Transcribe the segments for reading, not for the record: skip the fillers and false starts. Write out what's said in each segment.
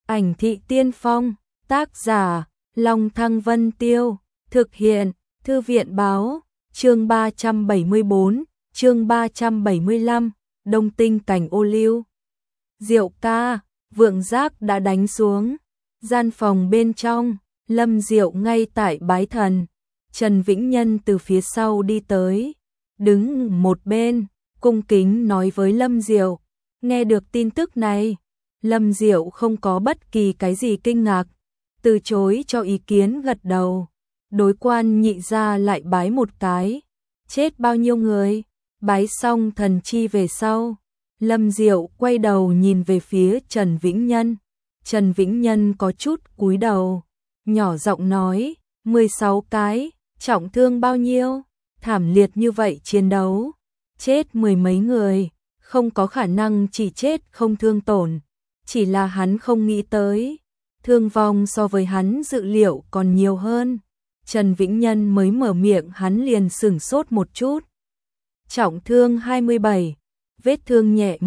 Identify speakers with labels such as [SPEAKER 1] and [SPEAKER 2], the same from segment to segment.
[SPEAKER 1] Ảnh thị tiên phong, tác giả, Long Thăng Vân Tiêu, thực hiện, Thư viện báo, chương 374, chương 375, Đông Tinh cảnh ô liu. Diệu ca, Vượng Giác đã đánh xuống. Gian phòng bên trong, Lâm Diệu ngay tại bái thần. Trần Vĩnh Nhân từ phía sau đi tới, đứng một bên, cung kính nói với Lâm Diệu. Nghe được tin tức này, Lâm Diệu không có bất kỳ cái gì kinh ngạc, từ chối cho ý kiến gật đầu. Đối quan nhị gia lại bái một cái. Chết bao nhiêu người? Bái xong thần chi về sau, Lâm Diệu quay đầu nhìn về phía Trần Vĩnh Nhân. Trần Vĩnh Nhân có chút cúi đầu, nhỏ giọng nói, 16 cái, trọng thương bao nhiêu? Thảm liệt như vậy chiến đấu, chết mười mấy người, không có khả năng chỉ chết không thương tổn. Chỉ là hắn không nghĩ tới, thương vong so với hắn dự liệu còn nhiều hơn. Trần Vĩnh Nhân mới mở miệng hắn liền sửng sốt một chút. Trọng thương 27, vết thương nhẹ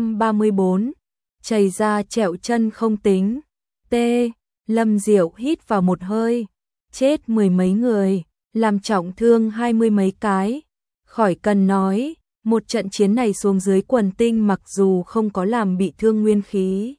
[SPEAKER 1] 134, chảy ra trẹo chân không tính. T. Lâm Diệu hít vào một hơi, chết mười mấy người, làm trọng thương 20 mấy cái. Khỏi cần nói, một trận chiến này xuống dưới quần tinh mặc dù không có làm bị thương nguyên khí,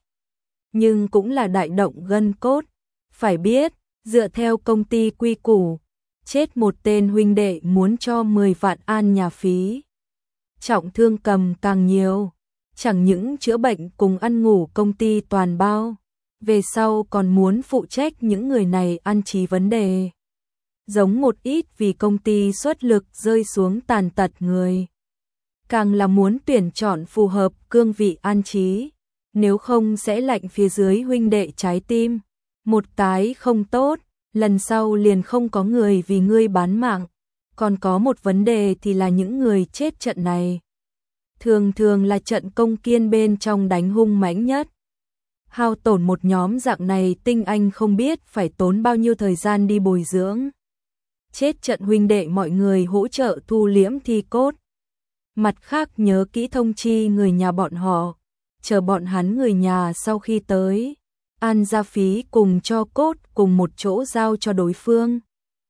[SPEAKER 1] nhưng cũng là đại động gân cốt. Phải biết, dựa theo công ty quy củ, chết một tên huynh đệ muốn cho 10 vạn an nhà phí. Trọng thương cầm càng nhiều, chẳng những chữa bệnh cùng ăn ngủ công ty toàn bao, về sau còn muốn phụ trách những người này ăn trí vấn đề. Giống một ít vì công ty xuất lực rơi xuống tàn tật người, càng là muốn tuyển chọn phù hợp cương vị an trí, nếu không sẽ lạnh phía dưới huynh đệ trái tim. Một cái không tốt, lần sau liền không có người vì ngươi bán mạng. Còn có một vấn đề thì là những người chết trận này thường thường là trận công kiên bên trong đánh hung mãnh nhất. Hao tổn một nhóm dạng này tinh anh không biết phải tốn bao nhiêu thời gian đi bồi dưỡng. Chết trận huynh đệ mọi người hỗ trợ thu liễm thi cốt. Mặt khác nhớ kỹ thông chi người nhà bọn họ, chờ bọn hắn người nhà sau khi tới, an gia phí cùng cho cốt cùng một chỗ giao cho đối phương.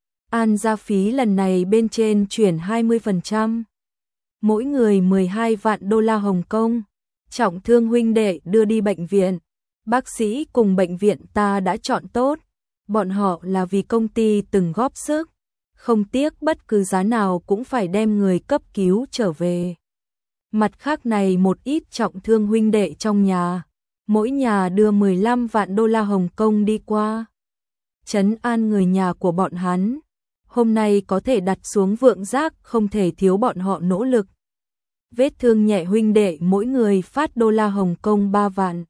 [SPEAKER 1] An gia phí lần này bên trên chuyển 20%, mỗi người 12 vạn đô la Hồng Kông. Trọng thương huynh đệ đưa đi bệnh viện, bác sĩ cùng bệnh viện ta đã chọn tốt, bọn họ là vì công ty từng góp sức, không tiếc bất cứ giá nào cũng phải đem người cấp cứu trở về. Mặt khác này một ít trọng thương huynh đệ trong nhà, mỗi nhà đưa 15 vạn đô la Hồng Kông đi qua. Trấn an người nhà của bọn hắn, hôm nay có thể đặt xuống Vượng Giác không thể thiếu bọn họ nỗ lực. Vết thương nhẹ huynh đệ mỗi người phát đô la Hồng Kông 3 vạn.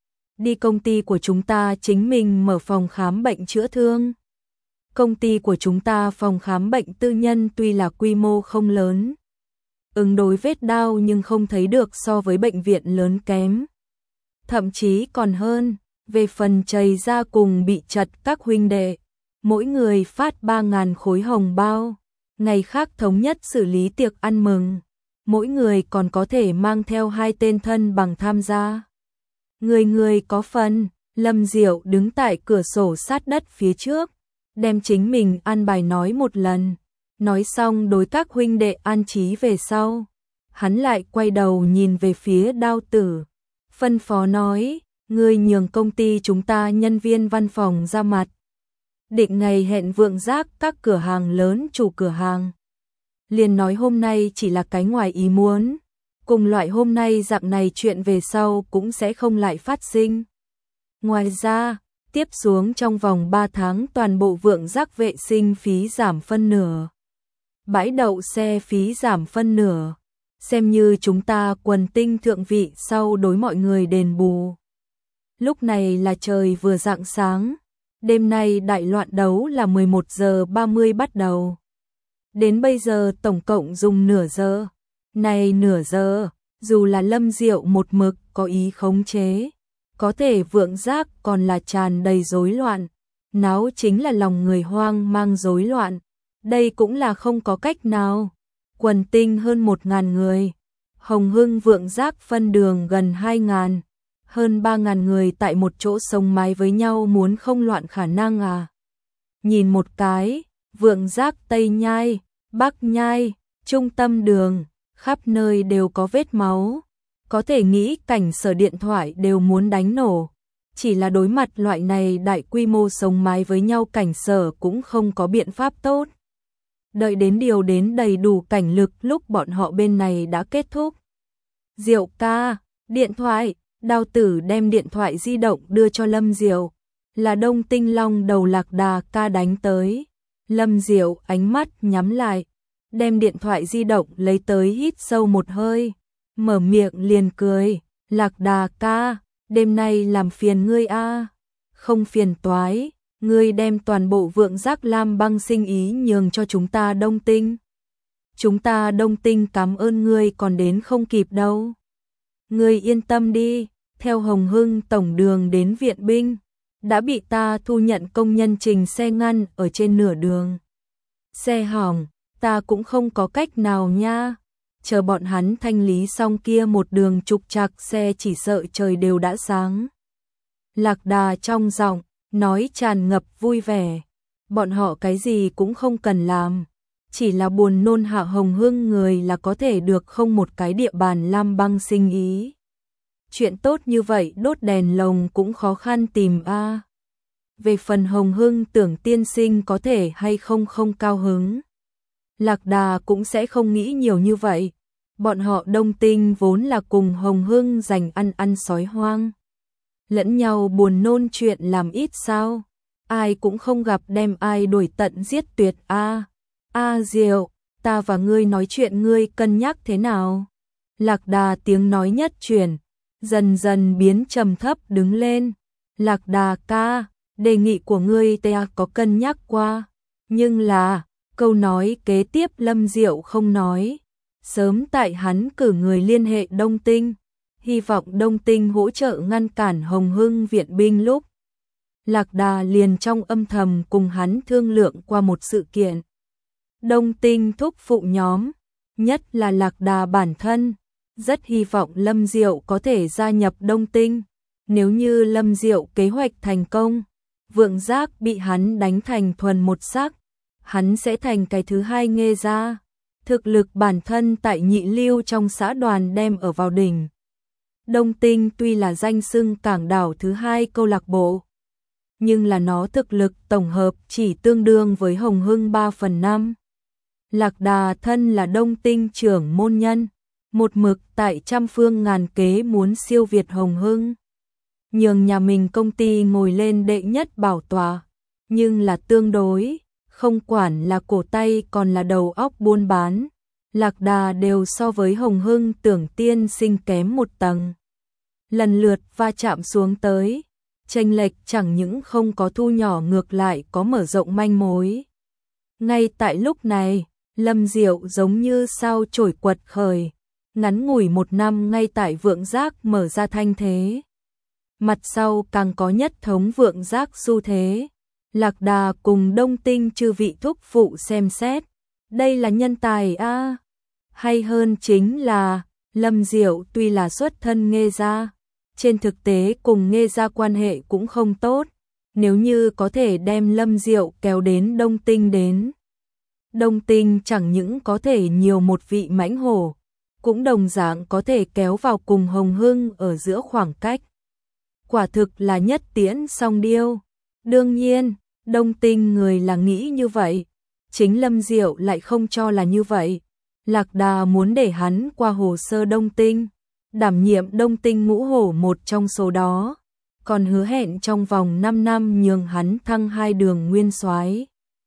[SPEAKER 1] Đi công ty của chúng ta chính mình mở phòng khám bệnh chữa thương. Công ty của chúng ta phòng khám bệnh tư nhân tuy là quy mô không lớn, ứng đối vết đau nhưng không thấy được so với bệnh viện lớn kém. Thậm chí còn hơn, về phần chảy ra cùng bị chật các huynh đệ, mỗi người phát 3.000 khối hồng bao, ngày khác thống nhất xử lý tiệc ăn mừng, mỗi người còn có thể mang theo 2 tên thân bằng tham gia. Người người có phần. Lâm Diệu đứng tại cửa sổ sát đất phía trước, đem chính mình an bài nói một lần, nói xong đối các huynh đệ an trí về sau, hắn lại quay đầu nhìn về phía Đao Tử, phân phó nói, ngươi nhường công ty chúng ta nhân viên văn phòng ra mặt, định ngày hẹn Vượng Giác các cửa hàng lớn chủ cửa hàng. Liền nói hôm nay chỉ là cái ngoài ý muốn, cùng loại hôm nay dạng này chuyện về sau cũng sẽ không lại phát sinh. Ngoài ra, tiếp xuống trong vòng 3 tháng toàn bộ Vượng Giác vệ sinh phí giảm phân nửa, bãi đậu xe phí giảm phân nửa, xem như chúng ta quần tinh thượng vị sau đối mọi người đền bù. Lúc này là trời vừa rạng sáng, đêm nay đại loạn đấu là 11 giờ 30 bắt đầu. Đến bây giờ tổng cộng dùng nửa giờ. Này nửa giờ, dù là Lâm Diệu một mực có ý khống chế, có thể Vượng Giác còn là tràn đầy rối loạn, náo chính là lòng người hoang mang rối loạn, đây cũng là không có cách nào. Quần tinh hơn 1.000 người, Hồng Hưng Vượng Giác phân đường gần 2.000, hơn 3.000 người tại một chỗ sống mái với nhau muốn không loạn khả năng à. Nhìn một cái, Vượng Giác Tây Nhai, Bắc Nhai, trung tâm đường, khắp nơi đều có vết máu. Có thể nghĩ cảnh sở điện thoại đều muốn đánh nổ. Chỉ là đối mặt loại này đại quy mô sống mái với nhau cảnh sở cũng không có biện pháp tốt. Đợi đến điều đến đầy đủ cảnh lực lúc bọn họ bên này đã kết thúc. Diệu ca, điện thoại, Đào Tử đem điện thoại di động đưa cho Lâm Diệu. Là Đông Tinh Long đầu Lạc Đà ca đánh tới. Lâm Diệu ánh mắt nhắm lại, đem điện thoại di động lấy tới hít sâu một hơi. Mở miệng liền cười, Lạc Đà ca, đêm nay làm phiền ngươi a. Không phiền toái, ngươi đem toàn bộ Vượng Giác Lam Băng sinh ý nhường cho chúng ta Đông Tinh. Chúng ta Đông Tinh cảm ơn ngươi còn đến không kịp đâu. Ngươi yên tâm đi, theo Hồng Hưng tổng đường đến viện binh, đã bị ta thu nhận công nhân trình xe ngăn ở trên nửa đường. Xe hỏng, ta cũng không có cách nào nha. Chờ bọn hắn thanh lý xong kia một đường trục trặc xe chỉ sợ trời đều đã sáng. Lạc Đà trong giọng nói tràn ngập vui vẻ. Bọn họ cái gì cũng không cần làm, chỉ là buồn nôn Hạ Hồng Hưng người là có thể được không một cái địa bàn Lam Băng sinh ý. Chuyện tốt như vậy đốt đèn lồng cũng khó khăn tìm a. Về phần Hồng Hưng Tưởng tiên sinh có thể hay không không cao hứng, Lạc Đà cũng sẽ không nghĩ nhiều như vậy. Bọn họ Đông Tinh vốn là cùng Hồng Hưng dành ăn sói hoang. Lẫn nhau buồn nôn chuyện làm ít sao. Ai cũng không gặp đem ai đuổi tận giết tuyệt a. Diệu, ta và ngươi nói chuyện ngươi cân nhắc thế nào? Lạc Đà tiếng nói nhất chuyển, dần dần biến trầm thấp đứng lên. Lạc Đà ca, đề nghị của ngươi ta có cân nhắc qua. Nhưng là, câu nói kế tiếp Lâm Diệu không nói. Sớm tại hắn cử người liên hệ Đông Tinh, hy vọng Đông Tinh hỗ trợ ngăn cản Hồng Hưng viện binh lúc. Lạc Đà liền trong âm thầm cùng hắn thương lượng qua một sự kiện. Đông Tinh thúc phụ nhóm, nhất là Lạc Đà bản thân, rất hy vọng Lâm Diệu có thể gia nhập Đông Tinh. Nếu như Lâm Diệu kế hoạch thành công, Vượng Giác bị hắn đánh thành thuần một sắc, hắn sẽ thành cái thứ hai Nghê Gia. Thực lực bản thân tại nhị lưu trong xã đoàn đem ở vào đỉnh. Đông Tinh tuy là danh xưng cảng đảo thứ hai câu lạc bộ, nhưng là nó thực lực tổng hợp chỉ tương đương với Hồng Hưng 3/5. Lạc Đà thân là Đông Tinh trưởng môn nhân, một mực tại trăm phương ngàn kế muốn siêu việt Hồng Hưng, nhường nhà mình công ty ngồi lên đệ nhất bảo tọa, nhưng là tương đối, không quản là cổ tay còn là đầu óc buôn bán, Lạc Đà đều so với Hồng Hưng Tưởng tiên sinh kém một tầng. Lần lượt va chạm xuống tới, chênh lệch chẳng những không có thu nhỏ ngược lại có mở rộng manh mối. Ngay tại lúc này, Lâm Diệu giống như sao chổi quật khởi, ngắn ngủi 1 năm ngay tại Vượng Giác mở ra thanh thế. Mặt sau càng có nhất thống Vượng Giác xu thế. Lạc Đà cùng Đông Tinh chư vị thúc phụ xem xét, đây là nhân tài a. Hay hơn chính là, Lâm Diệu tuy là xuất thân Nghê Gia, trên thực tế cùng Nghê Gia quan hệ cũng không tốt. Nếu như có thể đem Lâm Diệu kéo đến Đông Tinh đến, Đông Tinh chẳng những có thể nhiều một vị mãnh hổ, cũng đồng dạng có thể kéo vào cùng Hồng Hưng ở giữa khoảng cách. Quả thực là nhất tiễn song điêu. Đương nhiên, Đông Tinh người là nghĩ như vậy, chính Lâm Diệu lại không cho là như vậy. Lạc Đà muốn để hắn qua hồ sơ Đông Tinh, đảm nhiệm Đông Tinh ngũ hổ một trong số đó, còn hứa hẹn trong vòng 5 năm nhường hắn thăng 2 đường nguyên soái.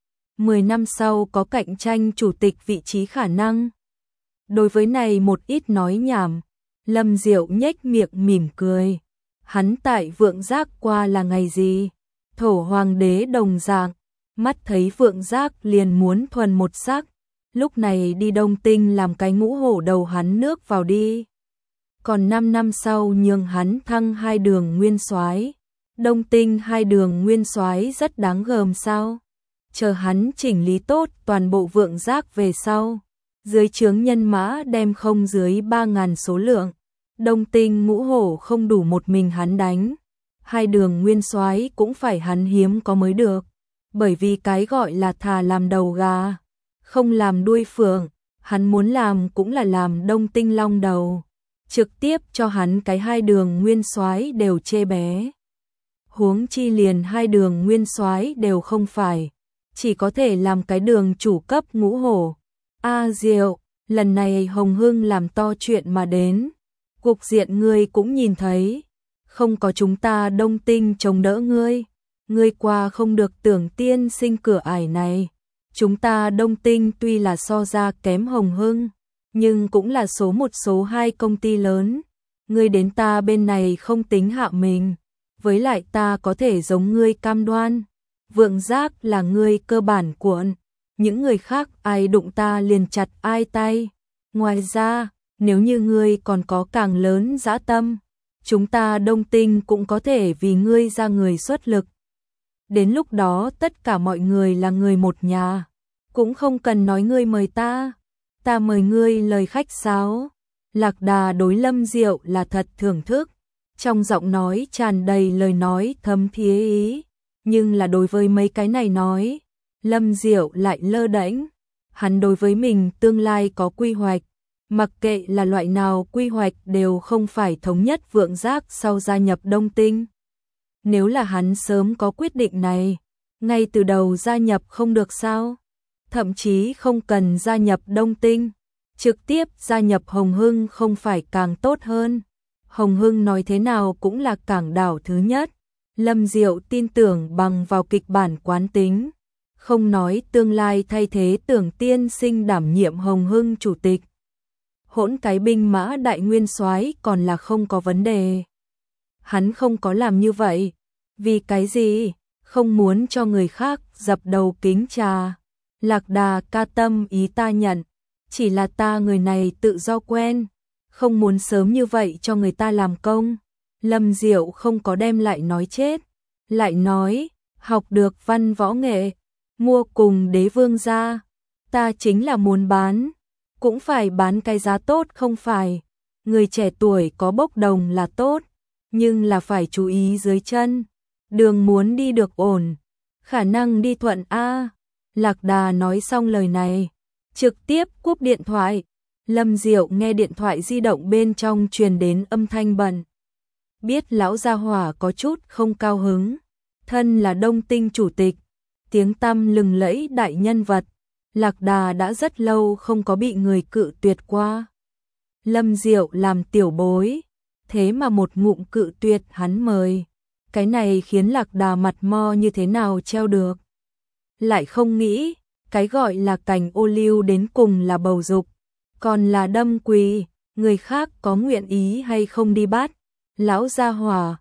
[SPEAKER 1] 10 năm sau có cạnh tranh chủ tịch vị trí khả năng. Đối với này một ít nói nhảm, Lâm Diệu nhếch miệng mỉm cười. Hắn tại Vượng Giác qua là ngày gì? Thổ hoàng đế đồng dạng, mắt thấy Vượng Giác liền muốn thuần một sắc, lúc này đi Đông Tinh làm cái ngũ hổ đầu hắn nước vào đi. Còn 5 năm sau nhường hắn thăng 2 đường nguyên soái. Đông Tinh 2 đường nguyên soái rất đáng gờm sao? Chờ hắn chỉnh lý tốt toàn bộ Vượng Giác về sau, dưới trướng nhân mã đem không dưới 3.000 số lượng, Đông Tinh Ngũ Hổ không đủ một mình hắn đánh, hai Đường Nguyên Soái cũng phải hắn hiếm có mới được, bởi vì cái gọi là thà làm đầu gà, không làm đuôi phượng, hắn muốn làm cũng là làm Đông Tinh Long đầu, trực tiếp cho hắn cái hai Đường Nguyên Soái đều chê bé. Huống chi liền hai Đường Nguyên Soái đều không phải, chỉ có thể làm cái đường chủ cấp Ngũ Hổ. Diệu, lần này Hồng Hưng làm to chuyện mà đến, cục diện ngươi cũng nhìn thấy, không có chúng ta Đông Tinh chống đỡ ngươi qua không được Tưởng tiên sinh cửa ải này. Chúng ta Đông Tinh tuy là so ra kém Hồng Hưng, nhưng cũng là số một số hai công ty lớn, ngươi đến ta bên này không tính hạ mình, với lại ta có thể giống ngươi cam đoan, Vượng Giác là ngươi cơ bản cuộn, những người khác ai đụng ta liền chặt ai tay. Ngoài ra, nếu như ngươi còn có càng lớn dã tâm, chúng ta Đông Tinh cũng có thể vì ngươi ra người xuất lực. Đến lúc đó tất cả mọi người là người một nhà, cũng không cần nói ngươi mời ta mời ngươi lời khách sáo. Lạc Đà đối Lâm Diệu là thật thưởng thức, trong giọng nói tràn đầy lời nói thấm thía ý, nhưng là đối với mấy cái này nói, Lâm Diệu lại lơ đễnh. Hắn đối với mình tương lai có quy hoạch, mặc kệ là loại nào quy hoạch đều không phải thống nhất Vượng Giác sau gia nhập Đông Tinh. Nếu là hắn sớm có quyết định này, ngay từ đầu gia nhập không được sao? Thậm chí không cần gia nhập Đông Tinh, trực tiếp gia nhập Hồng Hưng không phải càng tốt hơn? Hồng Hưng nói thế nào cũng là cảng đảo thứ nhất. Lâm Diệu tin tưởng bằng vào kịch bản quán tính, không nói tương lai thay thế Tưởng tiên sinh đảm nhiệm Hồng Hưng chủ tịch. Hỗn cái binh mã đại nguyên soái còn là không có vấn đề. Hắn không có làm như vậy, vì cái gì? Không muốn cho người khác dập đầu kính trà. Lạc Đà ca tâm ý ta nhận, chỉ là ta người này tự do quen, không muốn sớm như vậy cho người ta làm công. Lâm Diệu không có đem lại nói chết, lại nói, học được văn võ nghệ, mua cùng đế vương gia, ta chính là muốn bán, cũng phải bán cái giá tốt không phải. Người trẻ tuổi có bốc đồng là tốt, nhưng là phải chú ý dưới chân, đường muốn đi được ổn, khả năng đi thuận a. Lạc Đà nói xong lời này, trực tiếp cúp điện thoại. Lâm Diệu nghe điện thoại di động bên trong truyền đến âm thanh bận. Biết lão gia hỏa có chút không cao hứng, thân là Đông Tinh chủ tịch, tiếng tăm lừng lẫy đại nhân vật, Lạc Đà đã rất lâu không có bị người cự tuyệt qua. Lâm Diệu làm tiểu bối, thế mà một ngụm cự tuyệt hắn mời, cái này khiến Lạc Đà mặt mo như thế nào treo được. Lại không nghĩ, cái gọi là cành ô liu đến cùng là bầu dục, còn là đâm quỳ, người khác có nguyện ý hay không đi bắt. Lão gia hỏa,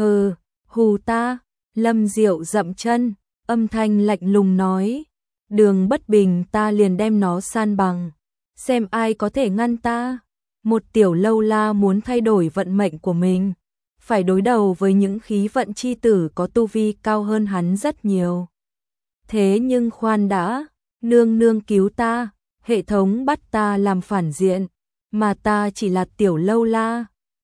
[SPEAKER 1] hù ta. Lâm Diệu dậm chân, âm thanh lạnh lùng nói, đường bất bình ta liền đem nó san bằng, xem ai có thể ngăn ta. Một tiểu lâu la muốn thay đổi vận mệnh của mình, phải đối đầu với những khí vận chi tử có tu vi cao hơn hắn rất nhiều. Thế nhưng khoan đã, nương nương cứu ta, hệ thống bắt ta làm phản diện, mà ta chỉ là tiểu lâu la,